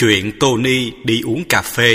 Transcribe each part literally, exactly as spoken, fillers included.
Chuyện Tony đi uống cà phê.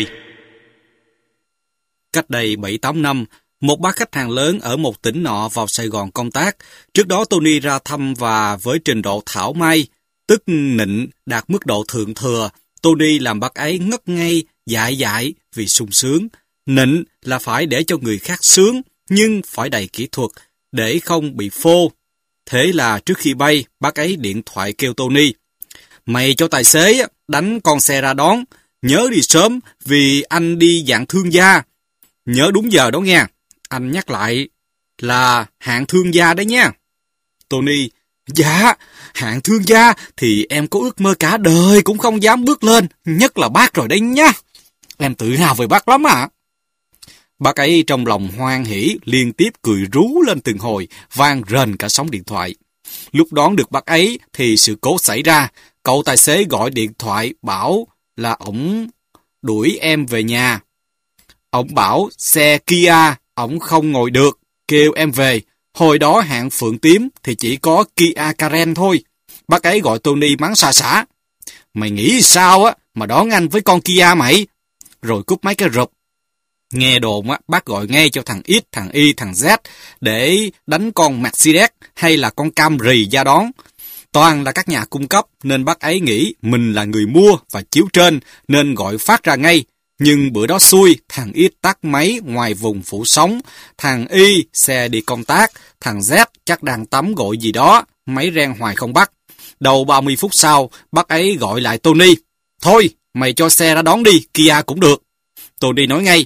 Cách đây bảy tám năm, một bác khách hàng lớn ở một tỉnh nọ vào Sài Gòn công tác. Trước đó Tony ra thăm và với trình độ thảo mai, tức nịnh đạt mức độ thượng thừa, Tony làm bác ấy ngất ngây, dại dại vì sung sướng. Nịnh là phải để cho người khác sướng, nhưng phải đầy kỹ thuật, để không bị phô. Thế là trước khi bay, bác ấy điện thoại kêu Tony: "Mày cho tài xế đánh con xe ra đón, nhớ đi sớm vì anh đi dạng thương gia. Nhớ đúng giờ đó nghe. Anh nhắc lại là hạng thương gia đấy nha." Tony: "Dạ, hạng thương gia thì em có ước mơ cả đời cũng không dám bước lên, nhất là bác rồi đấy nhá. Em tự hào về bác lắm ạ." À. Bác ấy trong lòng hoan hỉ, liên tiếp cười rú lên từng hồi, vang rền cả sóng điện thoại. Lúc đón được bác ấy thì sự cố xảy ra. Cậu tài xế gọi điện thoại bảo là ổng đuổi em về nhà. Ổng bảo xe Kia ổng không ngồi được, kêu em về. Hồi đó hạng phượng tím thì chỉ có Kia Karen thôi. Bác ấy gọi Tony mắng xà xả: "Mày nghĩ sao á mà đón anh với con Kia mày?" Rồi cúp máy cái rụp. Nghe đồn á, bác gọi ngay cho thằng X, thằng Y, thằng Z để đánh con Mercedes hay là con Camry ra đón. Toàn là các nhà cung cấp nên bác ấy nghĩ mình là người mua và chiếu trên nên gọi phát ra ngay. Nhưng bữa đó xui, thằng X tắt máy ngoài vùng phủ sóng, thằng Y xe đi công tác, thằng Z chắc đang tắm gội gì đó, máy reng hoài không bắt. Đầu ba mươi phút sau, bác ấy gọi lại Tony: "Thôi, mày cho xe ra đón đi, Kia cũng được." Tony nói ngay: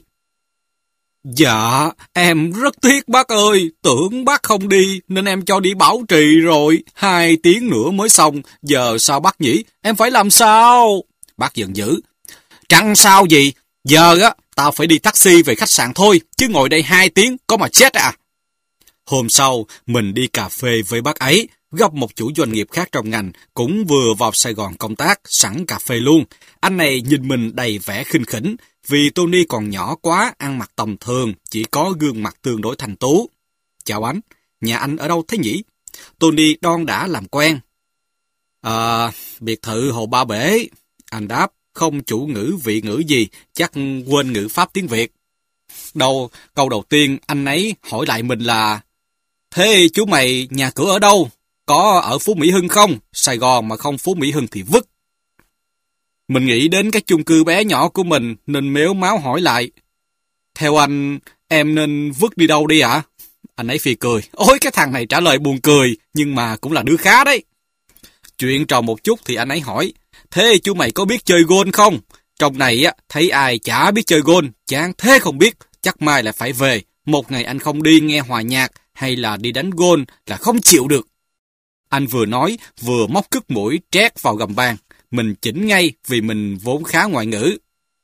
"Dạ, em rất tiếc bác ơi, tưởng bác không đi nên em cho đi bảo trì rồi, hai tiếng nữa mới xong, giờ sao bác nhỉ, em phải làm sao?" Bác giận dữ: "Chẳng sao gì, giờ á, tao phải đi taxi về khách sạn thôi, chứ ngồi đây hai tiếng có mà chết à." Hôm sau, mình đi cà phê với bác ấy, gặp một chủ doanh nghiệp khác trong ngành, cũng vừa vào Sài Gòn công tác, sẵn cà phê luôn. Anh này nhìn mình đầy vẻ khinh khỉnh, vì Tony còn nhỏ quá, ăn mặc tầm thường, chỉ có gương mặt tương đối thanh tú. "Chào anh, nhà anh ở đâu thế nhỉ?" Tony đon đã làm quen. "À, biệt thự Hồ Ba Bể." Anh đáp, không chủ ngữ vị ngữ gì, chắc quên ngữ pháp tiếng Việt. Đầu, câu đầu tiên anh ấy hỏi lại mình là: "Thế chú mày nhà cửa ở đâu? Có ở Phú Mỹ Hưng không? Sài Gòn mà không Phú Mỹ Hưng thì vứt." Mình nghĩ đến cái chung cư bé nhỏ của mình nên mếu máo hỏi lại: "Theo anh, em nên vứt đi đâu đi ạ?" À? Anh ấy phì cười. Ôi, cái thằng này trả lời buồn cười, nhưng mà cũng là đứa khá đấy. Chuyện trò một chút thì anh ấy hỏi: "Thế chú mày có biết chơi gôn không? Trong này á, thấy ai chả biết chơi gôn, chán thế không biết, chắc mai lại phải về. Một ngày anh không đi nghe hòa nhạc hay là đi đánh gôn là không chịu được." Anh vừa nói, vừa móc cứt mũi trét vào gầm bàn. Mình chỉnh ngay vì mình vốn khá ngoại ngữ.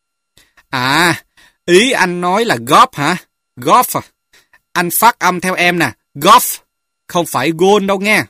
"À, ý anh nói là golf hả? Golf à? Anh phát âm theo em nè, golf, không phải gôn đâu nghe.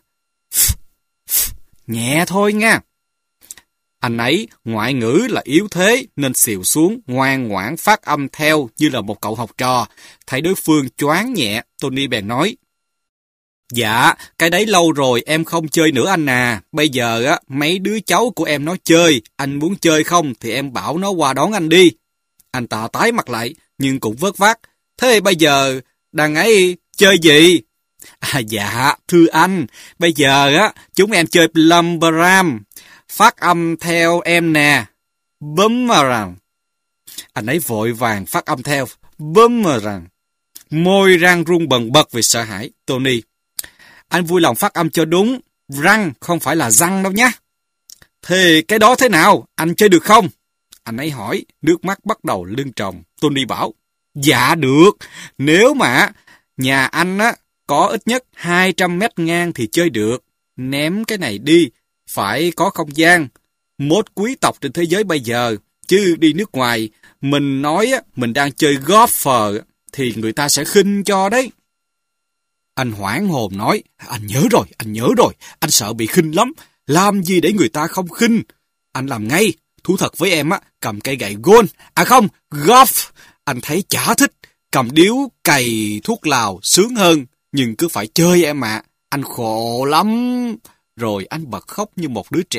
Nhẹ thôi nha." Anh ấy ngoại ngữ là yếu thế nên xìu xuống, ngoan ngoãn phát âm theo như là một cậu học trò. Thấy đối phương choáng nhẹ, Tony bèn nói: "Dạ, cái đấy lâu rồi em không chơi nữa anh à. Bây giờ á, mấy đứa cháu của em nó chơi, anh muốn chơi không thì em bảo nó qua đón anh đi." Anh ta tái mặt lại, nhưng cũng vớt vát: "Thế bây giờ đằng ấy chơi gì?" "À dạ, thưa anh, bây giờ á, chúng em chơi Plumbaram. Phát âm theo em nè, Boomerang." Anh ấy vội vàng phát âm theo, Boomerang. Môi rang rung bần bật vì sợ hãi. Tony: "Anh vui lòng phát âm cho đúng, răng không phải là răng đâu nhé." "Thế cái đó thế nào, anh chơi được không?" Anh ấy hỏi, nước mắt bắt đầu lưng tròng. Tony bảo: "Dạ được, nếu mà nhà anh á có ít nhất hai trăm mét ngang thì chơi được. Ném cái này đi, phải có không gian. Mốt quý tộc trên thế giới bây giờ, chứ đi nước ngoài, mình nói á, mình đang chơi golfer thì người ta sẽ khinh cho đấy." Anh hoảng hồn nói: "Anh nhớ rồi, anh nhớ rồi, anh sợ bị khinh lắm. Làm gì để người ta không khinh? Anh làm ngay, thú thật với em á, cầm cây gậy gôn, à không, golf, anh thấy chả thích. Cầm điếu cày thuốc lào sướng hơn, nhưng cứ phải chơi em ạ, anh khổ lắm." Rồi anh bật khóc như một đứa trẻ,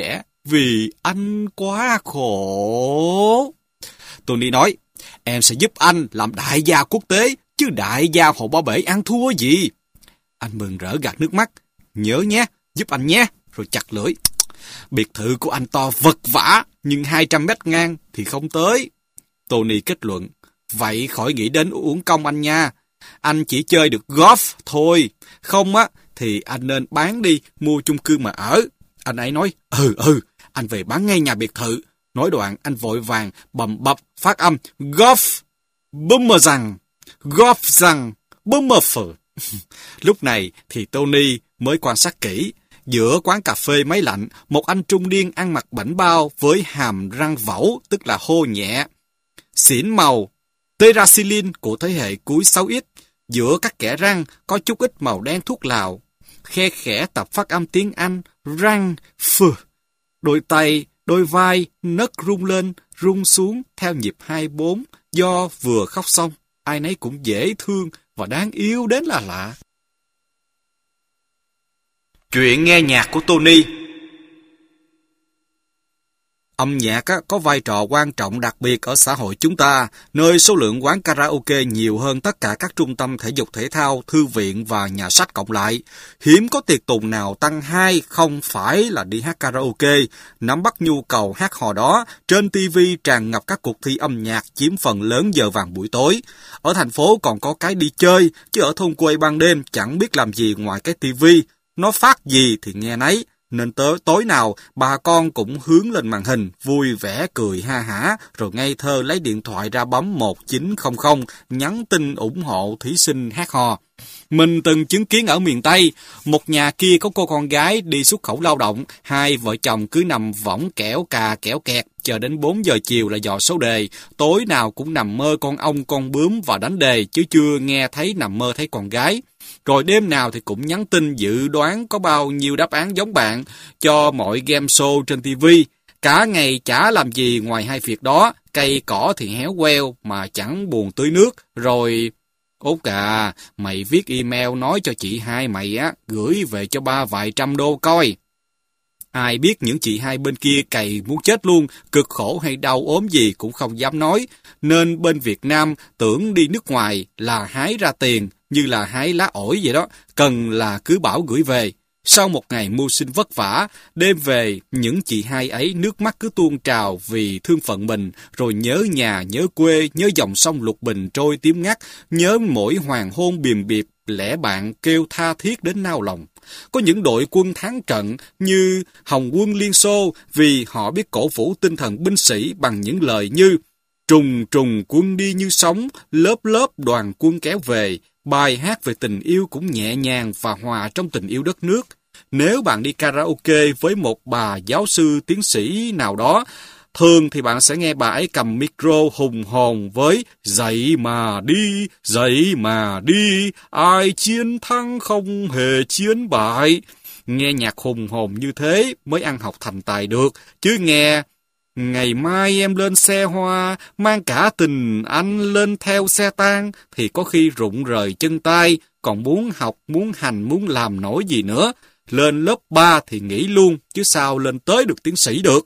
vì anh quá khổ. Tony nói, em sẽ giúp anh làm đại gia quốc tế, chứ đại gia Hồ Ba Bể ăn thua gì. Anh mừng rỡ gạt nước mắt. Nhớ nhé, giúp anh nhé, rồi chặt lưỡi. Biệt thự của anh to vật vã, nhưng hai trăm mét ngang thì không tới. Tony kết luận, vậy khỏi nghĩ đến uổng công anh nha. Anh chỉ chơi được golf thôi. Không á, thì anh nên bán đi, mua chung cư mà ở. Anh ấy nói, ừ, ừ, anh về bán ngay nhà biệt thự. Nói đoạn, anh vội vàng, bầm bập, phát âm, golf, bummer rằng, golf rằng, bummer phở. Lúc này thì Tony mới quan sát kỹ. Giữa quán cà phê máy lạnh, một anh trung niên ăn mặc bảnh bao với hàm răng vẩu, tức là hô nhẹ. Xỉn màu, terrasilin của thế hệ cuối sáu x. Giữa các kẽ răng có chút ít màu đen thuốc lào. Khe khẽ tập phát âm tiếng Anh, răng, phừ. Đôi tay, đôi vai, nấc rung lên, rung xuống theo nhịp hai bốn, do vừa khóc xong. Ai nấy cũng dễ thương và đáng yêu đến là lạ. Chuyện nghe nhạc của Tony. Âm nhạc có vai trò quan trọng đặc biệt ở xã hội chúng ta, nơi số lượng quán karaoke nhiều hơn tất cả các trung tâm thể dục thể thao, thư viện và nhà sách cộng lại. Hiếm có tiệc tùng nào tăng hai không phải là đi hát karaoke. Nắm bắt nhu cầu hát hò đó, trên ti vi tràn ngập các cuộc thi âm nhạc chiếm phần lớn giờ vàng buổi tối. Ở thành phố còn có cái đi chơi, chứ ở thôn quê ban đêm chẳng biết làm gì ngoài cái ti vi. Nó phát gì thì nghe nấy. Nên tới tối nào, bà con cũng hướng lên màn hình, vui vẻ cười ha hả, rồi ngây thơ lấy điện thoại ra bấm một chín không không, nhắn tin ủng hộ thí sinh hát hò. Mình từng chứng kiến ở miền Tây, một nhà kia có cô con gái đi xuất khẩu lao động, hai vợ chồng cứ nằm võng kẽo cà kẽo kẹt, chờ đến bốn giờ chiều là dò số đề, tối nào cũng nằm mơ con ong con bướm và đánh đề, chứ chưa nghe thấy nằm mơ thấy con gái. Rồi đêm nào thì cũng nhắn tin dự đoán có bao nhiêu đáp án giống bạn cho mọi game show trên ti vi. Cả ngày chả làm gì ngoài hai việc đó, cây cỏ thì héo queo mà chẳng buồn tưới nước. Rồi, út à, mày viết email nói cho chị hai mày á, gửi về cho ba vài trăm đô coi. Ai biết những chị hai bên kia cày muốn chết luôn, cực khổ hay đau ốm gì cũng không dám nói. Nên bên Việt Nam tưởng đi nước ngoài là hái ra tiền, như là hái lá ổi vậy đó, cần là cứ bảo gửi về. Sau một ngày mưu sinh vất vả, đêm về, những chị hai ấy nước mắt cứ tuôn trào vì thương phận mình, rồi nhớ nhà, nhớ quê, nhớ dòng sông Lục Bình trôi tím ngắt, nhớ mỗi hoàng hôn biềm biệp, lẽ bạn kêu tha thiết đến nao lòng. Có những đội quân thắng trận như Hồng quân Liên Xô vì họ biết cổ vũ tinh thần binh sĩ bằng những lời như trùng trùng quân đi như sóng, lớp lớp đoàn quân kéo về. Bài hát về tình yêu cũng nhẹ nhàng và hòa trong tình yêu đất nước. Nếu bạn đi karaoke với một bà giáo sư tiến sĩ nào đó, thường thì bạn sẽ nghe bà ấy cầm micro hùng hồn với dậy mà đi, dậy mà đi, ai chiến thắng không hề chiến bại. Nghe nhạc hùng hồn như thế mới ăn học thành tài được, chứ nghe ngày mai em lên xe hoa, mang cả tình anh lên theo xe tang, thì có khi rụng rời chân tay, còn muốn học, muốn hành, muốn làm nổi gì nữa. Lên lớp ba thì nghỉ luôn, chứ sao lên tới được tiến sĩ được.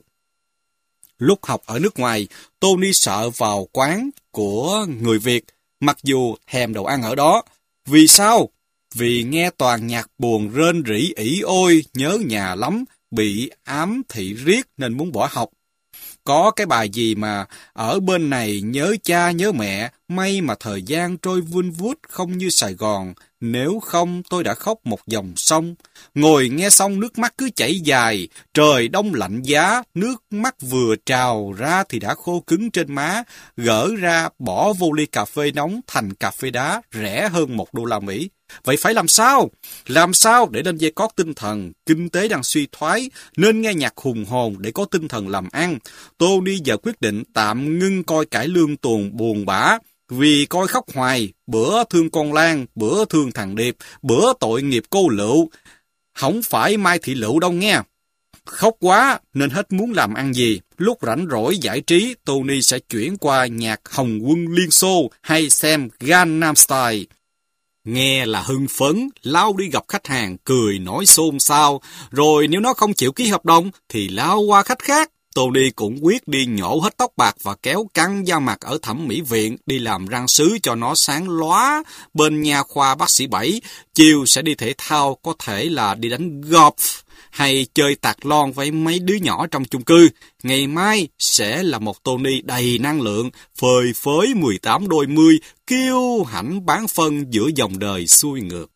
Lúc học ở nước ngoài, Tony sợ vào quán của người Việt, mặc dù thèm đồ ăn ở đó. Vì sao? Vì nghe toàn nhạc buồn rên rỉ ỉ ôi, nhớ nhà lắm, bị ám thị riết nên muốn bỏ học. Có cái bài gì mà ở bên này nhớ cha nhớ mẹ, may mà thời gian trôi vun vút không như Sài Gòn, nếu không tôi đã khóc một dòng sông. Ngồi nghe xong nước mắt cứ chảy dài, trời đông lạnh giá, nước mắt vừa trào ra thì đã khô cứng trên má, gỡ ra bỏ vô ly cà phê nóng thành cà phê đá rẻ hơn một đô la Mỹ. Vậy phải làm sao? Làm sao để lên dây cót tinh thần? Kinh tế đang suy thoái, nên nghe nhạc hùng hồn để có tinh thần làm ăn. Tony giờ quyết định tạm ngưng coi cải lương tuồng buồn bã, vì coi khóc hoài, bữa thương con Lan, bữa thương thằng Điệp, bữa tội nghiệp cô Lựu. Không phải Mai Thị Lựu đâu nghe. Khóc quá nên hết muốn làm ăn gì. Lúc rảnh rỗi giải trí, Tony sẽ chuyển qua nhạc Hồng quân Liên Xô hay xem Gangnam Style. Nghe là hưng phấn, lao đi gặp khách hàng, cười nói xôn xao. Rồi nếu nó không chịu ký hợp đồng, thì lao qua khách khác. Tony cũng quyết đi nhổ hết tóc bạc và kéo căng da mặt ở thẩm mỹ viện, đi làm răng sứ cho nó sáng lóa bên nha khoa bác sĩ Bảy. Chiều sẽ đi thể thao, có thể là đi đánh golf hay chơi tạc lon với mấy đứa nhỏ trong chung cư. Ngày mai sẽ là một Tony đầy năng lượng, phơi phới mười tám đôi mươi, kiêu hãnh bán phân giữa dòng đời xuôi ngược.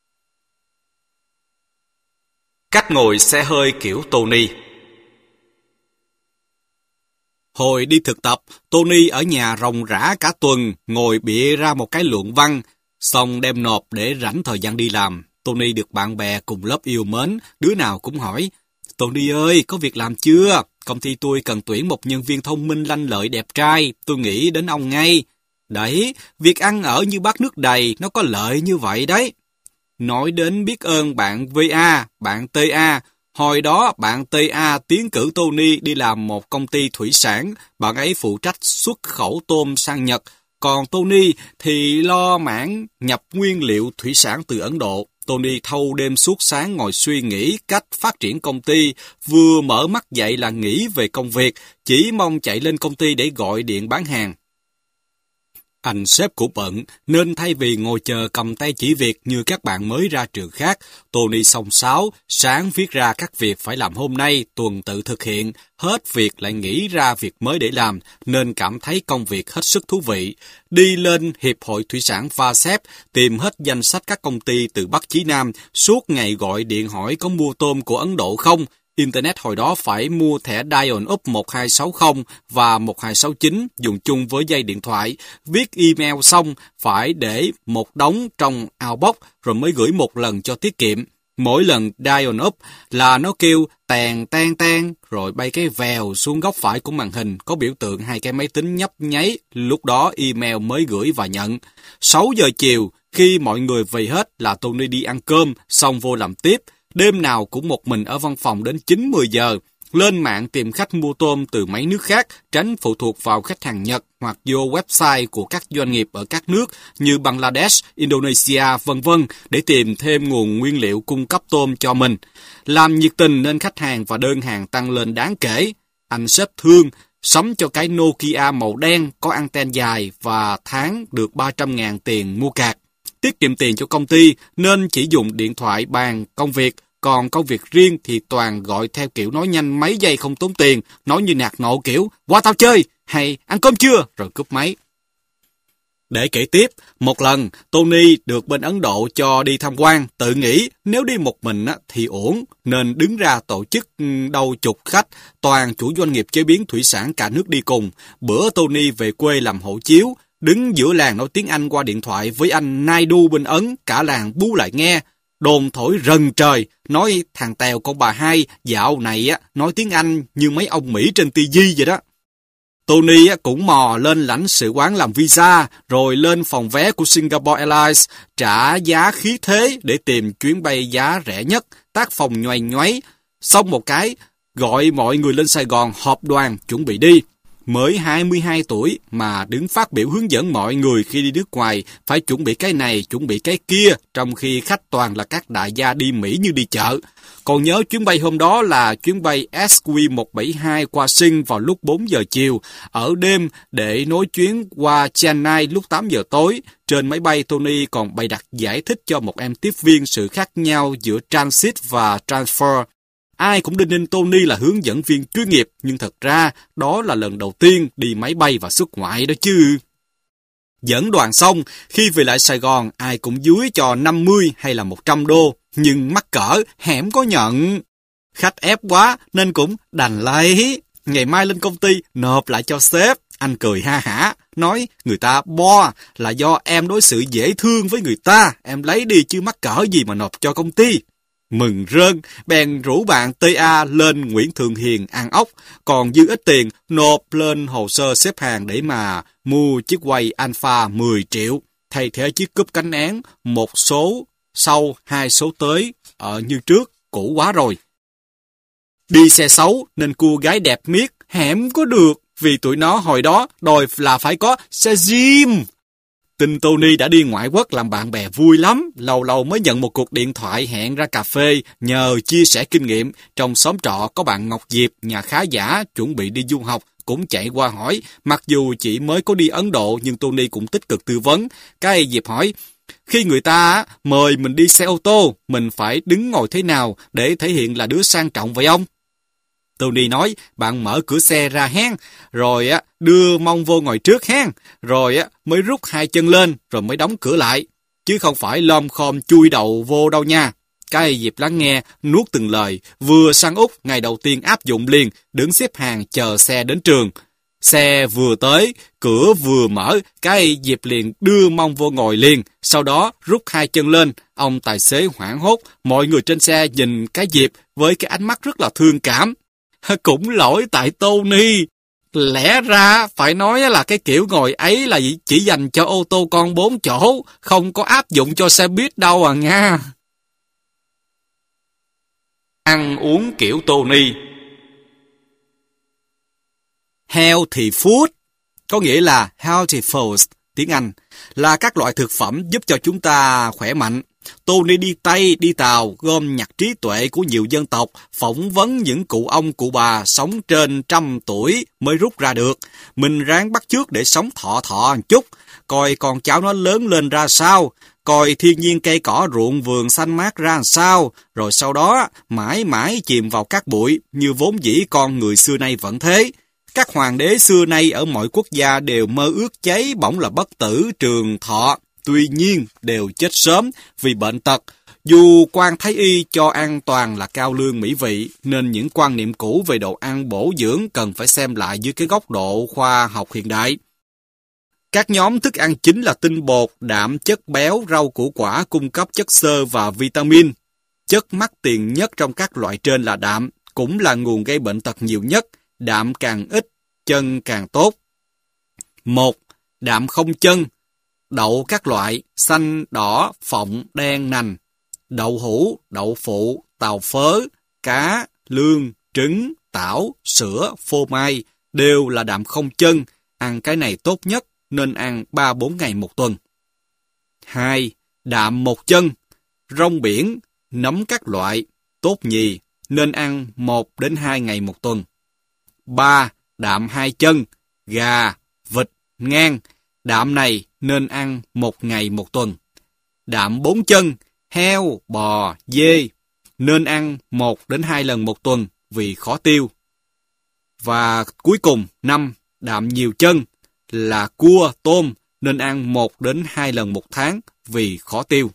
Cách ngồi xe hơi kiểu Tony. Hồi đi thực tập, Tony ở nhà ròng rã cả tuần, ngồi bịa ra một cái luận văn, xong đem nộp để rảnh thời gian đi làm. Tony được bạn bè cùng lớp yêu mến, đứa nào cũng hỏi, Tony ơi, có việc làm chưa? Công ty tôi cần tuyển một nhân viên thông minh lanh lợi đẹp trai, tôi nghĩ đến ông ngay. Đấy, việc ăn ở như bát nước đầy, nó có lợi như vậy đấy. Nói đến biết ơn bạn vê a, bạn tê a, hồi đó bạn tê a tiến cử Tony đi làm một công ty thủy sản, bạn ấy phụ trách xuất khẩu tôm sang Nhật, còn Tony thì lo mảng nhập nguyên liệu thủy sản từ Ấn Độ. Tony thâu đêm suốt sáng ngồi suy nghĩ cách phát triển công ty, vừa mở mắt dậy là nghĩ về công việc, chỉ mong chạy lên công ty để gọi điện bán hàng. Anh sếp cũng bận, nên thay vì ngồi chờ cầm tay chỉ việc như các bạn mới ra trường khác, Tony xông xáo, sáng viết ra các việc phải làm hôm nay, tuần tự thực hiện, hết việc lại nghĩ ra việc mới để làm, nên cảm thấy công việc hết sức thú vị. Đi lên Hiệp hội Thủy sản vê a xê e pê, tìm hết danh sách các công ty từ Bắc chí Nam, suốt ngày gọi điện hỏi có mua tôm của Ấn Độ không. Internet hồi đó phải mua thẻ Dial-up một hai sáu không và một hai sáu chín dùng chung với dây điện thoại. Viết email xong phải để một đống trong outbox rồi mới gửi một lần cho tiết kiệm. Mỗi lần Dial-up là nó kêu tàn tan tan rồi bay cái vèo xuống góc phải của màn hình có biểu tượng hai cái máy tính nhấp nháy. Lúc đó email mới gửi và nhận. sáu giờ chiều khi mọi người về hết là Tony đi ăn cơm xong vô làm tiếp. Đêm nào cũng một mình ở văn phòng đến chín mười giờ, lên mạng tìm khách mua tôm từ mấy nước khác, tránh phụ thuộc vào khách hàng Nhật hoặc vô website của các doanh nghiệp ở các nước như Bangladesh, Indonesia, vân vân để tìm thêm nguồn nguyên liệu cung cấp tôm cho mình. Làm nhiệt tình nên khách hàng và đơn hàng tăng lên đáng kể. Anh sếp thương, sắm cho cái Nokia màu đen có anten dài và tháng được ba trăm ngàn tiền mua cạc. Tiết kiệm tiền cho công ty nên chỉ dùng điện thoại bàn công việc, còn công việc riêng thì toàn gọi theo kiểu nói nhanh mấy giây không tốn tiền, nói như nạt nộ kiểu qua tao chơi hay ăn cơm chưa rồi cúp máy. Để kể tiếp, một lần Tony được bên Ấn Độ cho đi tham quan, tự nghĩ nếu đi một mình thì ổn, nên đứng ra tổ chức đâu chục khách, toàn chủ doanh nghiệp chế biến thủy sản cả nước đi cùng. Bữa Tony về quê làm hộ chiếu, đứng giữa làng nói tiếng Anh qua điện thoại với anh Naidu bên Ấn, cả làng bu lại nghe. Đồn thổi rần trời, nói thằng Tèo con bà hai dạo này á nói tiếng Anh như mấy ông Mỹ trên ti vi vậy đó. Tony cũng mò lên lãnh sự quán làm visa, rồi lên phòng vé của Singapore Airlines, trả giá khí thế để tìm chuyến bay giá rẻ nhất, tác phòng nhoài nhoáy. Xong một cái, gọi mọi người lên Sài Gòn họp đoàn chuẩn bị đi. Mới hai mươi hai tuổi mà đứng phát biểu hướng dẫn mọi người khi đi nước ngoài phải chuẩn bị cái này, chuẩn bị cái kia, trong khi khách toàn là các đại gia đi Mỹ như đi chợ. Còn nhớ chuyến bay hôm đó là chuyến bay S Q một bảy hai qua Sing vào lúc bốn giờ chiều, ở đêm để nối chuyến qua Chennai lúc tám giờ tối. Trên máy bay, Tony còn bày đặt giải thích cho một em tiếp viên sự khác nhau giữa transit và transfer. Ai cũng đinh ninh Tony là hướng dẫn viên chuyên nghiệp, nhưng thật ra đó là lần đầu tiên đi máy bay và xuất ngoại đó chứ. Dẫn đoàn xong, khi về lại Sài Gòn, ai cũng dúi cho năm mươi hay là một trăm đô, nhưng mắc cỡ, hẻm có nhận. Khách ép quá nên cũng đành lấy. Ngày mai lên công ty, nộp lại cho sếp. Anh cười ha hả, nói người ta bo là do em đối xử dễ thương với người ta, em lấy đi chứ mắc cỡ gì mà nộp cho công ty. Mừng rơn, bèn rủ bạn tê a lên Nguyễn Thượng Hiền ăn ốc, còn dư ít tiền nộp lên hồ sơ xếp hàng để mà mua chiếc quay Alpha mười triệu, thay thế chiếc cúp cánh én, một số sau, hai số tới, ở như trước, cũ quá rồi. Đi xe xấu nên cô gái đẹp miết, hẻm có được, vì tụi nó hồi đó đòi là phải có xe gym. tin Tony đã đi ngoại quốc làm bạn bè vui lắm, lâu lâu mới nhận một cuộc điện thoại hẹn ra cà phê nhờ chia sẻ kinh nghiệm. Trong xóm trọ có bạn Ngọc Diệp, nhà khá giả, chuẩn bị đi du học, cũng chạy qua hỏi. Mặc dù chỉ mới có đi Ấn Độ nhưng Tony cũng tích cực tư vấn. Cái Diệp hỏi, khi người ta mời mình đi xe ô tô, mình phải đứng ngồi thế nào để thể hiện là đứa sang trọng vậy ông? Tony nói, bạn mở cửa xe ra hen, rồi á đưa mông vô ngồi trước hen, rồi á mới rút hai chân lên, rồi mới đóng cửa lại, chứ không phải lom khom chui đầu vô đâu nha. Cái Diệp lắng nghe, nuốt từng lời, vừa sang Úc, ngày đầu tiên áp dụng liền, đứng xếp hàng chờ xe đến trường. Xe vừa tới, cửa vừa mở, cái Diệp liền đưa mông vô ngồi liền, sau đó rút hai chân lên. Ông tài xế hoảng hốt, mọi người trên xe nhìn cái Diệp với cái ánh mắt rất là thương cảm. Cũng lỗi tại Tony. Lẽ ra phải nói là cái kiểu ngồi ấy là chỉ dành cho ô tô con bốn chỗ, không có áp dụng cho xe buýt đâu à nha. Ăn uống kiểu Tony. Healthy food, có nghĩa là healthy foods, tiếng Anh, là các loại thực phẩm giúp cho chúng ta khỏe mạnh. Tony đi Tây, đi Tàu, gom nhặt trí tuệ của nhiều dân tộc, phỏng vấn những cụ ông, cụ bà sống trên trăm tuổi mới rút ra được. Mình ráng bắt chước để sống thọ thọ một chút, coi con cháu nó lớn lên ra sao, coi thiên nhiên cây cỏ ruộng vườn xanh mát ra sao, rồi sau đó mãi mãi chìm vào cát bụi như vốn dĩ con người xưa nay vẫn thế. Các hoàng đế xưa nay ở mọi quốc gia đều mơ ước cháy bỏng là bất tử trường thọ, tuy nhiên đều chết sớm vì bệnh tật. Dù quan thái y cho ăn toàn là cao lương mỹ vị, nên những quan niệm cũ về đồ ăn bổ dưỡng cần phải xem lại dưới cái góc độ khoa học hiện đại. Các nhóm thức ăn chính là tinh bột, đạm, chất béo, rau củ quả cung cấp chất xơ và vitamin. Chất mắc tiền nhất trong các loại trên là đạm, cũng là nguồn gây bệnh tật nhiều nhất. Đạm càng ít, chân càng tốt. một. Đạm không chân. Đậu các loại, xanh, đỏ, phộng, đen, nành. Đậu hũ, đậu phụ, tàu phớ, cá, lương, trứng, tảo, sữa, phô mai đều là đạm không chân. Ăn cái này tốt nhất, nên ăn ba bốn ngày một tuần. hai. Đạm một chân. Rong biển, nấm các loại, tốt nhì, nên ăn một đến hai ngày một tuần. ba. Đạm hai chân, gà, vịt, ngan. Đạm này nên ăn một ngày một tuần. Đạm bốn chân, heo, bò, dê, nên ăn một đến hai lần một tuần vì khó tiêu. Và cuối cùng, năm. Đạm nhiều chân là cua, tôm, nên ăn một đến hai lần một tháng vì khó tiêu.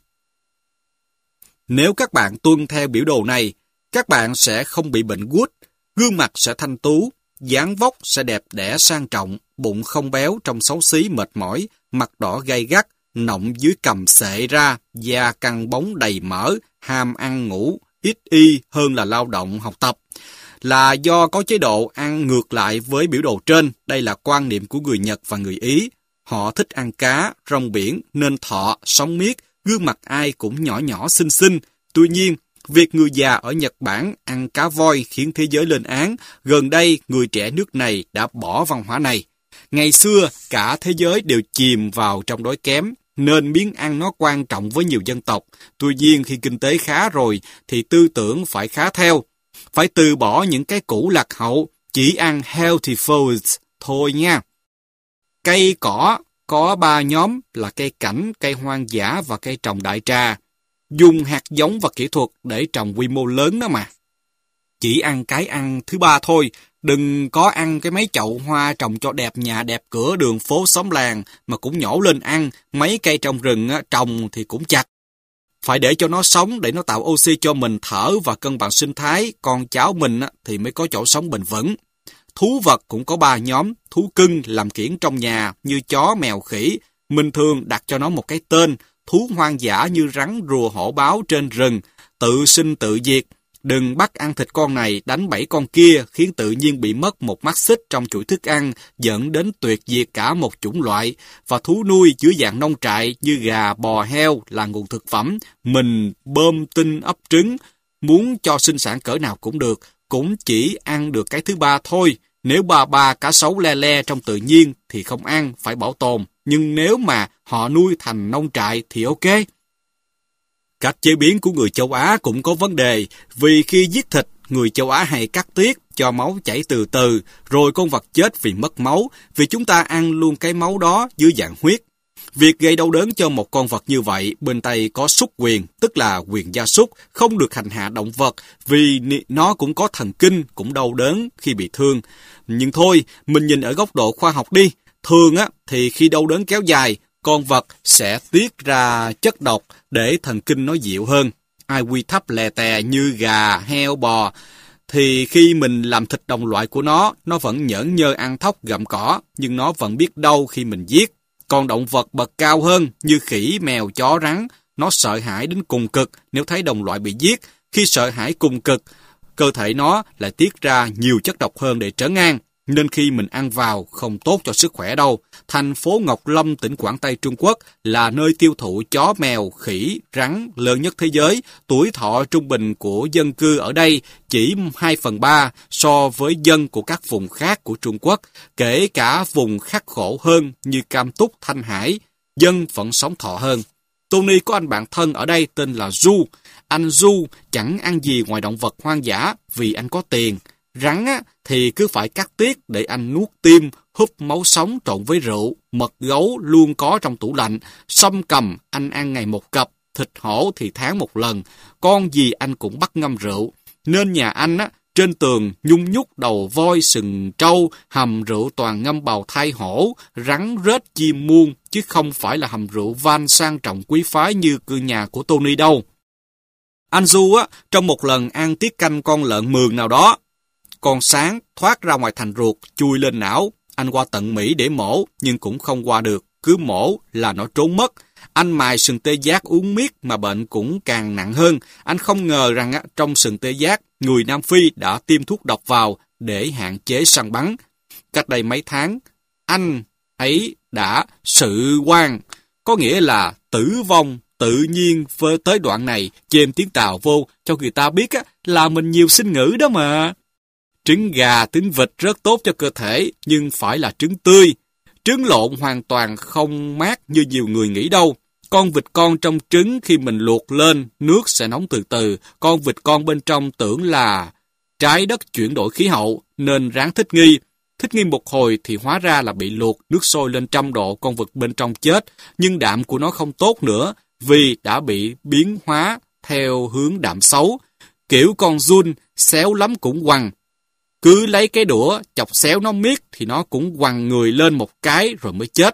Nếu các bạn tuân theo biểu đồ này, các bạn sẽ không bị bệnh gút, gương mặt sẽ thanh tú, dáng vóc sẽ đẹp đẽ sang trọng, bụng không béo trông xấu xí mệt mỏi, mặt đỏ gay gắt, nọng dưới cằm xệ ra, da căng bóng đầy mỡ, ham ăn ngủ, ít y hơn là lao động học tập. Là do có chế độ ăn ngược lại với biểu đồ trên, đây là quan niệm của người Nhật và người Ý. Họ thích ăn cá, rong biển, nên thọ, sống miết, gương mặt ai cũng nhỏ nhỏ xinh xinh. Tuy nhiên, việc người già ở Nhật Bản ăn cá voi khiến thế giới lên án. Gần đây, người trẻ nước này đã bỏ văn hóa này. Ngày xưa, cả thế giới đều chìm vào trong đói kém, nên miếng ăn nó quan trọng với nhiều dân tộc. Tuy nhiên, khi kinh tế khá rồi, thì tư tưởng phải khá theo. Phải từ bỏ những cái cũ lạc hậu, chỉ ăn healthy foods thôi nha. Cây cỏ có ba nhóm là cây cảnh, cây hoang dã và cây trồng đại trà. Dùng hạt giống và kỹ thuật để trồng quy mô lớn đó mà. Chỉ ăn cái ăn thứ ba thôi, đừng có ăn cái mấy chậu hoa trồng cho đẹp nhà đẹp cửa đường phố xóm làng mà cũng nhổ lên ăn, mấy cây trong rừng á, trồng thì cũng chặt. Phải để cho nó sống để nó tạo oxy cho mình thở và cân bằng sinh thái, con cháu mình á, thì mới có chỗ sống bền vững. Thú vật cũng có ba nhóm, thú cưng làm kiểng trong nhà như chó, mèo, khỉ. Mình thường đặt cho nó một cái tên, thú hoang dã như rắn, rùa, hổ báo trên rừng, tự sinh tự diệt. Đừng bắt ăn thịt con này, đánh bẫy con kia, khiến tự nhiên bị mất một mắt xích trong chuỗi thức ăn, dẫn đến tuyệt diệt cả một chủng loại. Và thú nuôi dưới dạng nông trại như gà, bò, heo là nguồn thực phẩm. Mình bơm tinh ấp trứng, muốn cho sinh sản cỡ nào cũng được, cũng chỉ ăn được cái thứ ba thôi. Nếu ba ba cá sấu le le trong tự nhiên thì không ăn, phải bảo tồn. Nhưng nếu mà họ nuôi thành nông trại thì ok. Cách chế biến của người châu Á cũng có vấn đề, vì khi giết thịt, người châu Á hay cắt tiết, cho máu chảy từ từ, rồi con vật chết vì mất máu, vì chúng ta ăn luôn cái máu đó dưới dạng huyết. Việc gây đau đớn cho một con vật như vậy, bên Tây có súc quyền, tức là quyền gia súc, không được hành hạ động vật, vì nó cũng có thần kinh, cũng đau đớn khi bị thương. Nhưng thôi, mình nhìn ở góc độ khoa học đi. Thường á, thì khi đau đớn kéo dài, con vật sẽ tiết ra chất độc để thần kinh nó dịu hơn. Ai quy thấp lè tè như gà, heo, bò, thì khi mình làm thịt đồng loại của nó, nó vẫn nhởn nhơ ăn thóc gặm cỏ, nhưng nó vẫn biết đau khi mình giết. Còn động vật bậc cao hơn như khỉ, mèo, chó, rắn, nó sợ hãi đến cùng cực nếu thấy đồng loại bị giết. Khi sợ hãi cùng cực, cơ thể nó lại tiết ra nhiều chất độc hơn để trấn an, nên khi mình ăn vào không tốt cho sức khỏe đâu. Thành phố Ngọc Lâm, tỉnh Quảng Tây, Trung Quốc là nơi tiêu thụ chó, mèo, khỉ, rắn lớn nhất thế giới. Tuổi thọ trung bình của dân cư ở đây chỉ hai phần ba so với dân của các vùng khác của Trung Quốc. Kể cả vùng khắc khổ hơn như Cam Túc, Thanh Hải, dân vẫn sống thọ hơn. Tony có anh bạn thân ở đây tên là Du. Anh Du chẳng ăn gì ngoài động vật hoang dã vì anh có tiền. Rắn á, thì cứ phải cắt tiết để anh nuốt tim, húp máu sống trộn với rượu. Mật gấu luôn có trong tủ lạnh. Sâm cầm anh ăn ngày một cặp. Thịt hổ thì tháng một lần. Con gì anh cũng bắt ngâm rượu. Nên nhà anh á, trên tường nhung nhúc đầu voi, sừng trâu, hầm rượu toàn ngâm bào thai hổ, rắn rết, chim muông, chứ không phải là hầm rượu van sang trọng quý phái như cư nhà của Tony đâu. Anh Du á, trong một lần ăn tiết canh con lợn mường nào đó, con sáng thoát ra ngoài thành ruột, chui lên não. Anh qua tận Mỹ để mổ, nhưng cũng không qua được. Cứ mổ là nó trốn mất. Anh mài sừng tê giác uống miết mà bệnh cũng càng nặng hơn. Anh không ngờ rằng á, trong sừng tê giác, người Nam Phi đã tiêm thuốc độc vào để hạn chế săn bắn. Cách đây mấy tháng, anh ấy đã sự quan, có nghĩa là tử vong tự nhiên. Tới đoạn này, chêm tiếng Tàu vô cho người ta biết á, là mình nhiều sinh ngữ đó mà. Trứng gà, trứng vịt rất tốt cho cơ thể, nhưng phải là trứng tươi. Trứng lộn hoàn toàn không mát như nhiều người nghĩ đâu. Con vịt con trong trứng khi mình luộc lên, nước sẽ nóng từ từ. Con vịt con bên trong tưởng là trái đất chuyển đổi khí hậu, nên ráng thích nghi. Thích nghi một hồi thì hóa ra là bị luộc, nước sôi lên trăm độ, con vịt bên trong chết. Nhưng đạm của nó không tốt nữa, vì đã bị biến hóa theo hướng đạm xấu. Kiểu con giun, xéo lắm cũng quằn. Cứ lấy cái đũa chọc xéo nó miết thì nó cũng quằn người lên một cái rồi mới chết.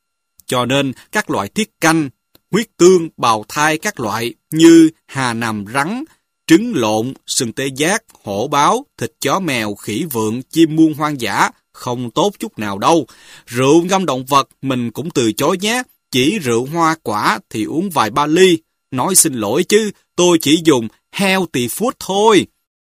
Cho nên các loại tiết canh, huyết tương, bào thai các loại như hà nằm rắn, trứng lộn, sừng tê giác, hổ báo, thịt chó mèo, khỉ vượn, chim muông hoang dã không tốt chút nào đâu. Rượu ngâm động vật mình cũng từ chối nhé. Chỉ rượu hoa quả thì uống vài ba ly. Nói xin lỗi chứ, tôi chỉ dùng healthy food thôi.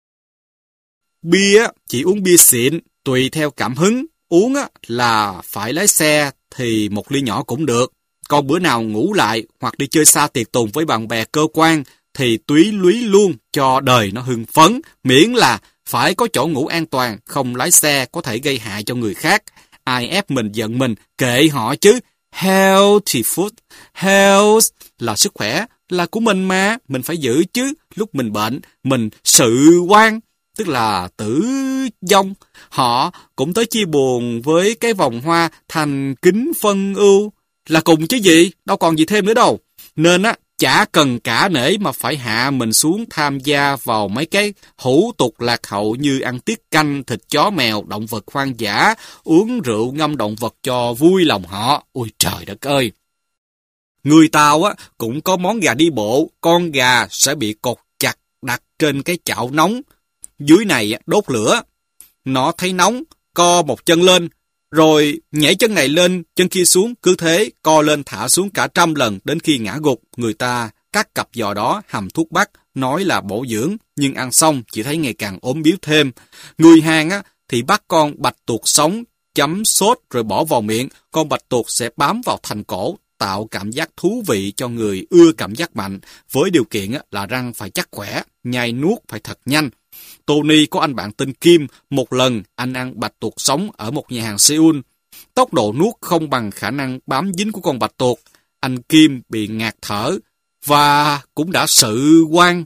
Bia chỉ uống bia xịn, tùy theo cảm hứng. Uống là phải lái xe thì một ly nhỏ cũng được. Còn bữa nào ngủ lại hoặc đi chơi xa tiệc tùng với bạn bè cơ quan thì túy lúy luôn cho đời nó hưng phấn. Miễn là phải có chỗ ngủ an toàn, không lái xe có thể gây hại cho người khác. Ai ép mình giận mình, kệ họ chứ. Healthy food, health là sức khỏe, là của mình mà, mình phải giữ chứ. Lúc mình bệnh, mình sự quan, tức là tử vong. Họ cũng tới chia buồn với cái vòng hoa thành kính phân ưu, là cùng chứ gì, đâu còn gì thêm nữa đâu. Nên á, chả cần cả nể mà phải hạ mình xuống tham gia vào mấy cái hủ tục lạc hậu như ăn tiết canh, thịt chó mèo, động vật hoang dã, uống rượu ngâm động vật cho vui lòng họ. Ôi trời đất ơi! Người Tàu á cũng có món gà đi bộ, con gà sẽ bị cột chặt đặt trên cái chảo nóng. Dưới này đốt lửa, nó thấy nóng, co một chân lên, rồi nhảy chân này lên, chân kia xuống, cứ thế, co lên thả xuống cả trăm lần đến khi ngã gục. Người ta cắt cặp giò đó hầm thuốc bắc, nói là bổ dưỡng, nhưng ăn xong chỉ thấy ngày càng ốm biếu thêm. Người Hàn á thì bắt con bạch tuộc sống, chấm sốt rồi bỏ vào miệng, con bạch tuộc sẽ bám vào thành cổ, tạo cảm giác thú vị cho người ưa cảm giác mạnh, với điều kiện là răng phải chắc khỏe, nhai nuốt phải thật nhanh. Tony có anh bạn tên Kim, một lần anh ăn bạch tuộc sống ở một nhà hàng Seoul. Tốc độ nuốt không bằng khả năng bám dính của con bạch tuộc. Anh Kim bị ngạt thở và cũng đã sự quan.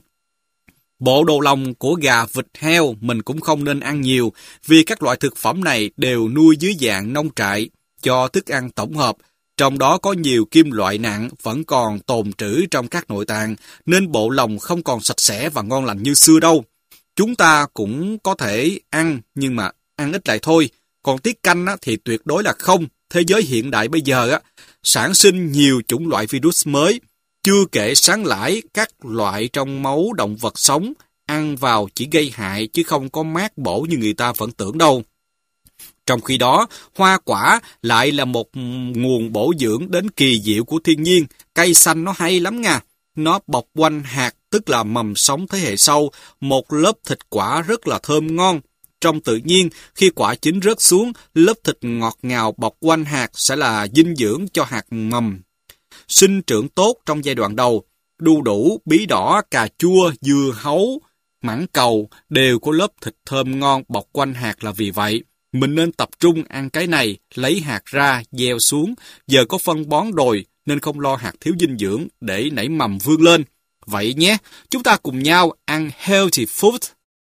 Bộ đồ lòng của gà, vịt, heo mình cũng không nên ăn nhiều vì các loại thực phẩm này đều nuôi dưới dạng nông trại cho thức ăn tổng hợp. Trong đó có nhiều kim loại nặng vẫn còn tồn trữ trong các nội tạng nên bộ lòng không còn sạch sẽ và ngon lành như xưa đâu. Chúng ta cũng có thể ăn nhưng mà ăn ít lại thôi. Còn tiết canh á, thì tuyệt đối là không. Thế giới hiện đại bây giờ á, sản sinh nhiều chủng loại virus mới. Chưa kể sáng lãi các loại trong máu động vật sống, ăn vào chỉ gây hại chứ không có mát bổ như người ta vẫn tưởng đâu. Trong khi đó, hoa quả lại là một nguồn bổ dưỡng đến kỳ diệu của thiên nhiên. Cây xanh nó hay lắm nha. Nó bọc quanh hạt, tức là mầm sống thế hệ sau, một lớp thịt quả rất là thơm ngon. Trong tự nhiên, khi quả chín rớt xuống, lớp thịt ngọt ngào bọc quanh hạt sẽ là dinh dưỡng cho hạt mầm. Sinh trưởng tốt trong giai đoạn đầu, đu đủ, bí đỏ, cà chua, dưa hấu, mãng cầu đều có lớp thịt thơm ngon bọc quanh hạt là vì vậy. Mình nên tập trung ăn cái này, lấy hạt ra, gieo xuống. Giờ có phân bón đồi nên không lo hạt thiếu dinh dưỡng để nảy mầm vươn lên. Vậy nhé, chúng ta cùng nhau ăn healthy food,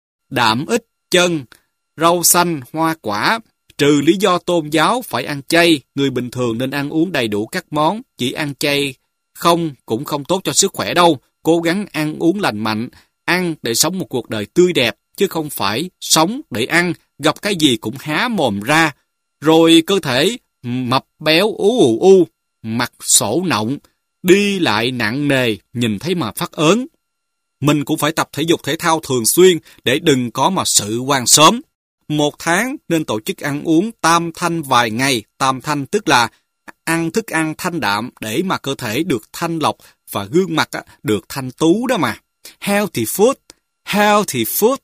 đạm ít chân, rau xanh, hoa quả. Trừ lý do tôn giáo phải ăn chay, người bình thường nên ăn uống đầy đủ các món. Chỉ ăn chay không cũng không tốt cho sức khỏe đâu. Cố gắng ăn uống lành mạnh, ăn để sống một cuộc đời tươi đẹp, chứ không phải sống để ăn, gặp cái gì cũng há mồm ra. Rồi cơ thể mập béo ú ù u, mặt sổ nọng, đi lại nặng nề, nhìn thấy mà phát ớn. Mình cũng phải tập thể dục thể thao thường xuyên để đừng có mà sự quan sớm. Một tháng nên tổ chức ăn uống tam thanh vài ngày. Tam thanh tức là ăn thức ăn thanh đạm để mà cơ thể được thanh lọc và gương mặt được thanh tú đó mà. Healthy food, healthy food.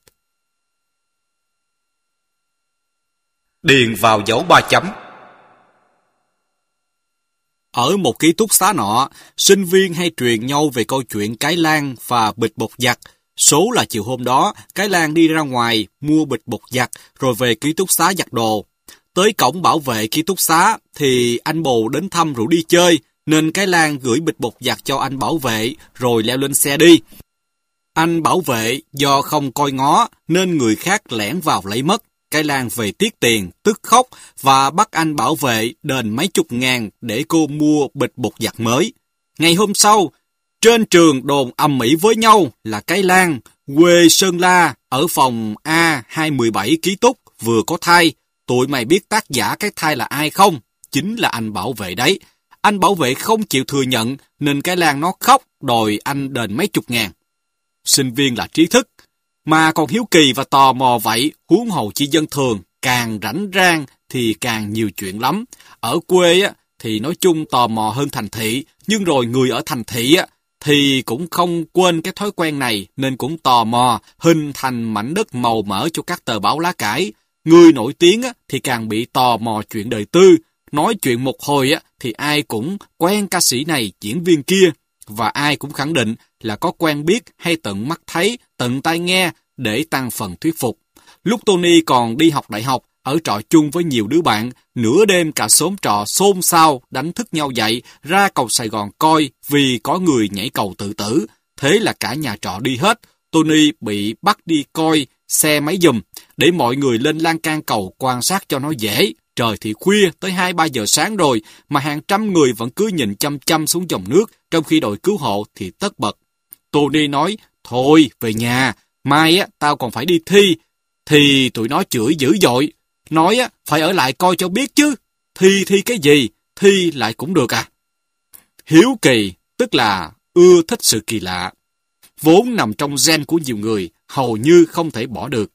Điền vào dấu ba chấm. Ở một ký túc xá nọ, sinh viên hay truyền nhau về câu chuyện cái lan và bịch bột giặt. Số là chiều hôm đó, cái lan đi ra ngoài, mua bịch bột giặt, rồi về ký túc xá giặt đồ. Tới cổng bảo vệ ký túc xá, thì anh bồ đến thăm rủ đi chơi, nên cái lan gửi bịch bột giặt cho anh bảo vệ, rồi leo lên xe đi. Anh bảo vệ, do không coi ngó, nên người khác lẻn vào lấy mất. Cái lan về tiếc tiền, tức khóc, và bắt anh bảo vệ đền mấy chục ngàn để cô mua bịch bột giặt mới. Ngày hôm sau, trên trường đồn ầm ĩ với nhau là cái lan, quê Sơn La, ở phòng A hai một bảy ký túc, vừa có thai. Tụi mày biết tác giả cái thai là ai không? Chính là anh bảo vệ đấy. Anh bảo vệ không chịu thừa nhận, nên cái lan nó khóc, đòi anh đền mấy chục ngàn. Sinh viên là trí thức, mà còn hiếu kỳ và tò mò vậy, huống hồ chi dân thường, càng rảnh rang thì càng nhiều chuyện lắm. Ở quê á, thì nói chung tò mò hơn thành thị, nhưng rồi người ở thành thị á, thì cũng không quên cái thói quen này, nên cũng tò mò, hình thành mảnh đất màu mỡ cho các tờ báo lá cải. Người nổi tiếng á, thì càng bị tò mò chuyện đời tư, nói chuyện một hồi á, thì ai cũng quen ca sĩ này, diễn viên kia, và ai cũng khẳng định là có quen biết hay tận mắt thấy, tận tai nghe để tăng phần thuyết phục. Lúc Tony còn đi học đại học, ở trọ chung với nhiều đứa bạn, nửa đêm cả xóm trọ xôn xao, đánh thức nhau dậy, ra cầu Sài Gòn coi vì có người nhảy cầu tự tử. Thế là cả nhà trọ đi hết. Tony bị bắt đi coi xe máy giùm, để mọi người lên lan can cầu quan sát cho nó dễ. Trời thì khuya, tới hai ba giờ sáng rồi, mà hàng trăm người vẫn cứ nhìn chăm chăm xuống dòng nước, trong khi đội cứu hộ thì tất bật. Tony nói, thôi, về nhà, mai á, tao còn phải đi thi. Thì tụi nó chửi dữ dội, nói á, phải ở lại coi cho biết chứ. Thi thi cái gì, thi lại cũng được à. Hiếu kỳ, tức là ưa thích sự kỳ lạ, vốn nằm trong gen của nhiều người, hầu như không thể bỏ được.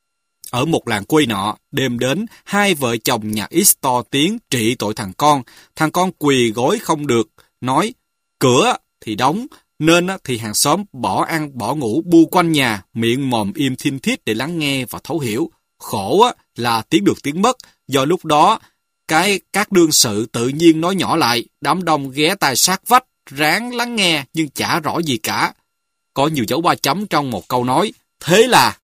Ở một làng quê nọ, đêm đến, hai vợ chồng nhà X to tiếng trị tội thằng con. Thằng con quỳ gối không được, nói, cửa thì đóng, nên thì hàng xóm bỏ ăn bỏ ngủ bu quanh nhà, miệng mồm im thin thít để lắng nghe và thấu hiểu. Khổ là tiếng được tiếng mất, do lúc đó cái các đương sự tự nhiên nói nhỏ lại, đám đông ghé tai sát vách, ráng lắng nghe nhưng chả rõ gì cả. Có nhiều dấu ba chấm trong một câu nói, thế là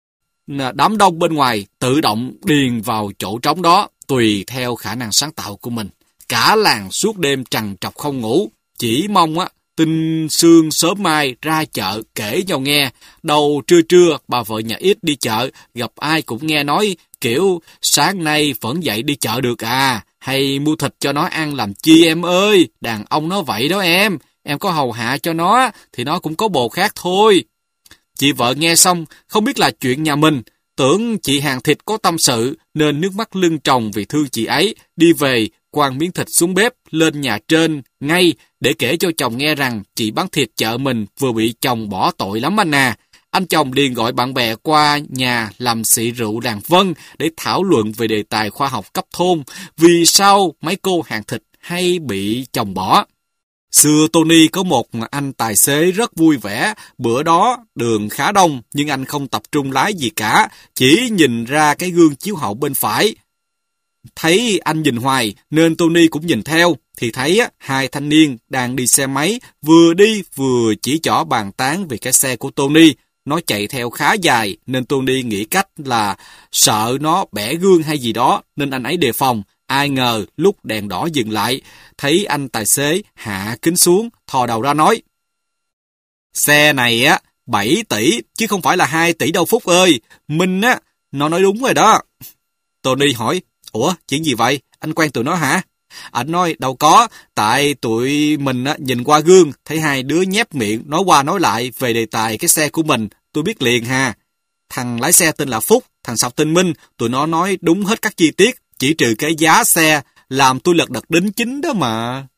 đám đông bên ngoài tự động điền vào chỗ trống đó tùy theo khả năng sáng tạo của mình. Cả làng suốt đêm trằn trọc không ngủ, chỉ mong á tinh sương sớm mai ra chợ kể nhau nghe. Đầu trưa trưa bà vợ nhà ít đi chợ, gặp ai cũng nghe nói kiểu sáng nay vẫn dậy đi chợ được à, hay mua thịt cho nó ăn làm chi em ơi, đàn ông nó vậy đó em, em có hầu hạ cho nó thì nó cũng có bồ khác thôi. Chị vợ nghe xong không biết là chuyện nhà mình, tưởng chị hàng thịt có tâm sự nên nước mắt lưng tròng vì thương chị ấy, đi về quăng miếng thịt xuống bếp lên nhà trên ngay để kể cho chồng nghe rằng chị bán thịt chợ mình vừa bị chồng bỏ tội lắm anh à. Anh chồng liền gọi bạn bè qua nhà làm xị rượu làng Vân để thảo luận về đề tài khoa học cấp thôn, vì sao mấy cô hàng thịt hay bị chồng bỏ. Xưa Tony có một anh tài xế rất vui vẻ, bữa đó đường khá đông nhưng anh không tập trung lái gì cả, chỉ nhìn ra cái gương chiếu hậu bên phải. Thấy anh nhìn hoài nên Tony cũng nhìn theo, thì thấy á, hai thanh niên đang đi xe máy, vừa đi vừa chỉ trỏ bàn tán về cái xe của Tony. Nó chạy theo khá dài nên Tony nghĩ cách là sợ nó bẻ gương hay gì đó nên anh ấy đề phòng. Ai ngờ lúc đèn đỏ dừng lại, thấy anh tài xế hạ kính xuống, thò đầu ra nói: "Xe này á bảy tỷ chứ không phải là hai tỷ đâu Phúc ơi, Minh á, nó nói đúng rồi đó." Tony hỏi: "Ủa, chuyện gì vậy? Anh quen tụi nó hả?" Anh nói: "Đâu có, tại tụi mình á, nhìn qua gương, thấy hai đứa nhép miệng, nói qua nói lại về đề tài cái xe của mình, tôi biết liền ha. Thằng lái xe tên là Phúc, thằng sau tên Minh, tụi nó nói đúng hết các chi tiết, chỉ trừ cái giá xe, làm tôi lật đật đính chính đó mà."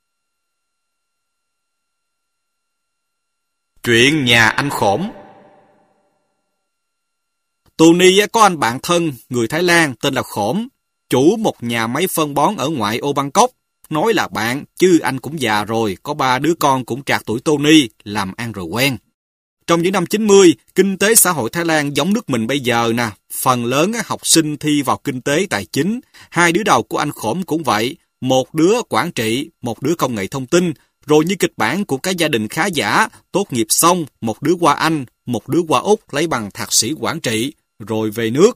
Chuyện nhà anh Khổm. Tony có anh bạn thân, người Thái Lan, tên là Khổm, chủ một nhà máy phân bón ở ngoại ô Bangkok. Nói là bạn, chứ anh cũng già rồi, có ba đứa con cũng trạc tuổi Tony, làm ăn rồi quen. Trong những năm chín mươi, kinh tế xã hội Thái Lan giống nước mình bây giờ nè, phần lớn học sinh thi vào kinh tế tài chính. Hai đứa đầu của anh Khổm cũng vậy, một đứa quản trị, một đứa công nghệ thông tin, rồi như kịch bản của cái gia đình khá giả, tốt nghiệp xong, một đứa qua Anh, một đứa qua Úc lấy bằng thạc sĩ quản trị, rồi về nước.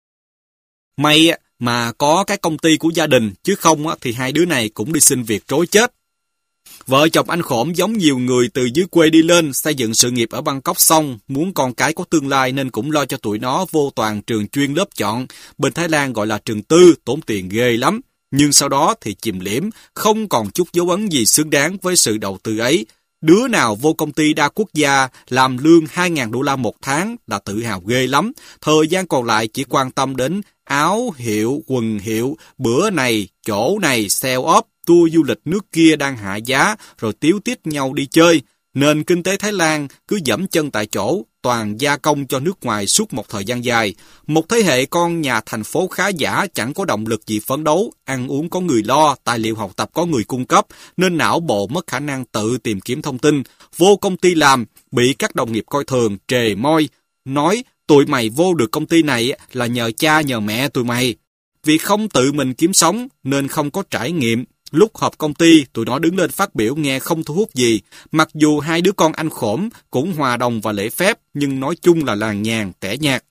May mà có cái công ty của gia đình, chứ không thì hai đứa này cũng đi xin việc trối chết. Vợ chồng anh Khổm giống nhiều người từ dưới quê đi lên, xây dựng sự nghiệp ở Bangkok xong, muốn con cái có tương lai nên cũng lo cho tụi nó vô toàn trường chuyên lớp chọn, bên Thái Lan gọi là trường tư, tốn tiền ghê lắm. Nhưng sau đó thì chìm liễm, không còn chút dấu ấn gì xứng đáng với sự đầu tư ấy. Đứa nào vô công ty đa quốc gia làm lương hai nghìn đô la một tháng là tự hào ghê lắm. Thời gian còn lại chỉ quan tâm đến áo hiệu, quần hiệu, bữa này, chỗ này, sale off, tour du lịch nước kia đang hạ giá, rồi tíu tít nhau đi chơi. Nền kinh tế Thái Lan cứ dẫm chân tại chỗ, toàn gia công cho nước ngoài suốt một thời gian dài. Một thế hệ con nhà thành phố khá giả chẳng có động lực gì phấn đấu, ăn uống có người lo, tài liệu học tập có người cung cấp, nên não bộ mất khả năng tự tìm kiếm thông tin. Vô công ty làm, bị các đồng nghiệp coi thường, trề môi, nói tụi mày vô được công ty này là nhờ cha nhờ mẹ tụi mày. Vì không tự mình kiếm sống nên không có trải nghiệm. Lúc họp công ty, tụi nó đứng lên phát biểu nghe không thu hút gì. Mặc dù hai đứa con anh Khổm cũng hòa đồng và lễ phép, nhưng nói chung là làng nhàng, tẻ nhạt.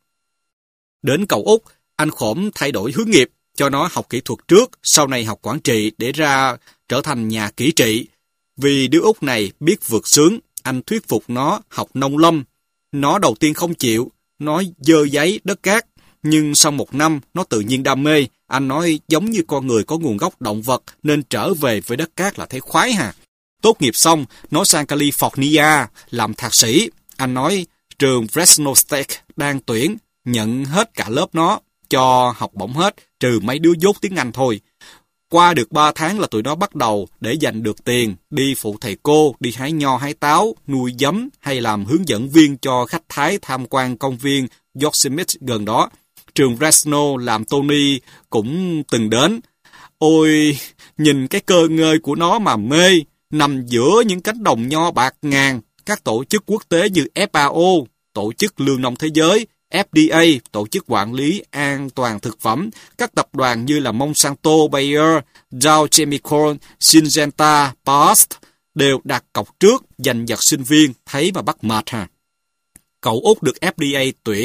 Đến cậu Úc, anh Khổm thay đổi hướng nghiệp, cho nó học kỹ thuật trước, sau này học quản trị để ra trở thành nhà kỹ trị. Vì đứa Úc này biết vượt sướng, anh thuyết phục nó học nông lâm. Nó đầu tiên không chịu, nói dơ giấy, đất cát. Nhưng sau một năm, nó tự nhiên đam mê. Anh nói giống như con người có nguồn gốc động vật nên trở về với đất cát là thấy khoái hà. Tốt nghiệp xong, nó sang California làm thạc sĩ. Anh nói trường Fresno State đang tuyển, nhận hết cả lớp nó, cho học bổng hết, trừ mấy đứa dốt tiếng Anh thôi. Qua được ba tháng là tụi nó bắt đầu để dành được tiền, đi phụ thầy cô, đi hái nho hái táo, nuôi giấm hay làm hướng dẫn viên cho khách Thái tham quan công viên Yosemite gần đó. Trường Fresno làm Tony cũng từng đến. Ôi, nhìn cái cơ ngơi của nó mà mê, nằm giữa những cánh đồng nho bạc ngàn, các tổ chức quốc tế như F A O, Tổ chức Lương Nông Thế giới, F D A, Tổ chức Quản lý An toàn Thực phẩm, các tập đoàn như là Monsanto, Bayer, Dow Chemical, Syngenta, Past đều đặt cọc trước, dành giật sinh viên, thấy mà bắt mệt ha. Cậu Út được F D A tuyển,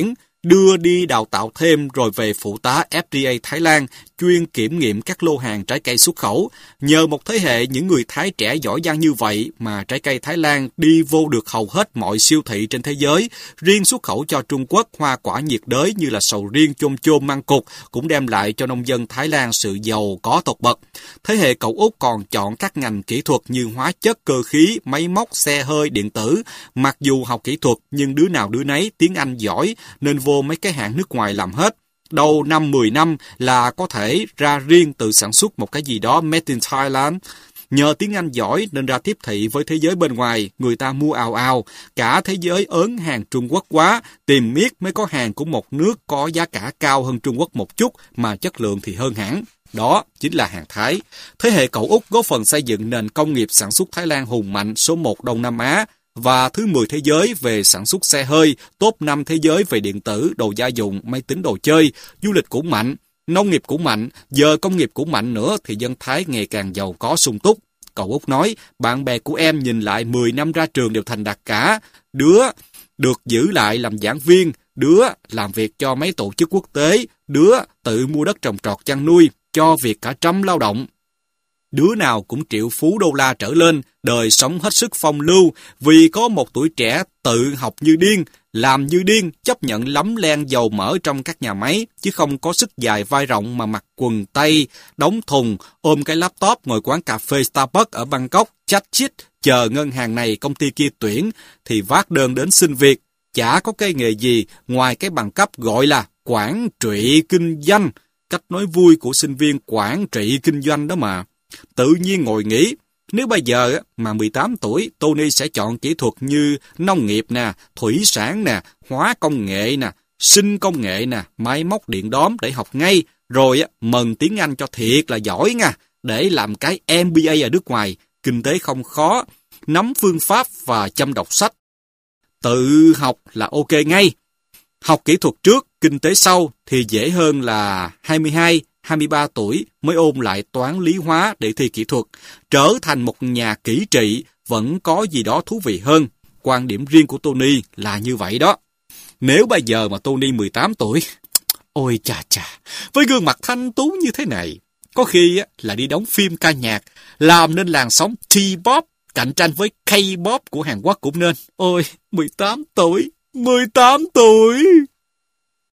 đưa đi đào tạo thêm rồi về phụ tá ép đê a Thái Lan, chuyên kiểm nghiệm các lô hàng trái cây xuất khẩu. Nhờ một thế hệ những người Thái trẻ giỏi giang như vậy mà trái cây Thái Lan đi vô được hầu hết mọi siêu thị trên thế giới. Riêng xuất khẩu cho Trung Quốc, hoa quả nhiệt đới như là sầu riêng, chôm chôm, măng cụt cũng đem lại cho nông dân Thái Lan sự giàu có tột bậc. Thế hệ cậu út còn chọn các ngành kỹ thuật như hóa chất, cơ khí, máy móc, xe hơi, điện tử. Mặc dù học kỹ thuật nhưng đứa nào đứa nấy tiếng Anh giỏi nên vô mấy cái hãng nước ngoài làm hết. Đầu năm mười năm là có thể ra riêng tự sản xuất một cái gì đó made in Thailand. Nhờ tiếng Anh giỏi nên ra tiếp thị với thế giới bên ngoài, người ta mua ào ào. Cả thế giới ớn hàng Trung Quốc quá, tìm miết mới có hàng của một nước có giá cả cao hơn Trung Quốc một chút mà chất lượng thì hơn hẳn. Đó chính là hàng Thái. Thế hệ cậu út góp phần xây dựng nền công nghiệp sản xuất Thái Lan hùng mạnh số một Đông Nam Á và thứ mười thế giới về sản xuất xe hơi, top năm thế giới về điện tử, đồ gia dụng, máy tính đồ chơi, du lịch cũng mạnh, nông nghiệp cũng mạnh, giờ công nghiệp cũng mạnh nữa thì dân Thái ngày càng giàu có sung túc. Cậu út nói, bạn bè của em nhìn lại mười năm ra trường đều thành đạt cả, đứa được giữ lại làm giảng viên, đứa làm việc cho mấy tổ chức quốc tế, đứa tự mua đất trồng trọt chăn nuôi, cho việc cả trăm lao động. Đứa nào cũng triệu phú đô la trở lên, đời sống hết sức phong lưu, vì có một tuổi trẻ tự học như điên, làm như điên, chấp nhận lấm len dầu mỡ trong các nhà máy, chứ không có sức dài vai rộng mà mặc quần tây, đóng thùng, ôm cái laptop ngồi quán cà phê Starbucks ở Bangkok, chat chít, chờ ngân hàng này công ty kia tuyển, thì vác đơn đến xin việc, chả có cái nghề gì ngoài cái bằng cấp gọi là quản trị kinh doanh. Cách nói vui của sinh viên quản trị kinh doanh đó mà. Tự nhiên ngồi nghĩ, nếu bây giờ mà mười tám tuổi, Tony sẽ chọn kỹ thuật như nông nghiệp nè, thủy sản nè, hóa công nghệ nè, sinh công nghệ nè, máy móc điện đóm để học ngay, rồi mần tiếng Anh cho thiệt là giỏi nha, để làm cái em bê a ở nước ngoài, kinh tế không khó, nắm phương pháp và chăm đọc sách. Tự học là ok ngay. Học kỹ thuật trước, kinh tế sau thì dễ hơn là hai mươi hai, hai mươi ba tuổi mới ôn lại toán lý hóa để thi kỹ thuật. Trở thành một nhà kỹ trị vẫn có gì đó thú vị hơn. Quan điểm riêng của Tony là như vậy đó. Nếu bây giờ mà Tony mười tám tuổi, ôi chà chà, với gương mặt thanh tú như thế này, có khi là đi đóng phim ca nhạc, làm nên làn sóng T-pop, cạnh tranh với K-pop của Hàn Quốc cũng nên. Ôi, mười tám tuổi, mười tám tuổi!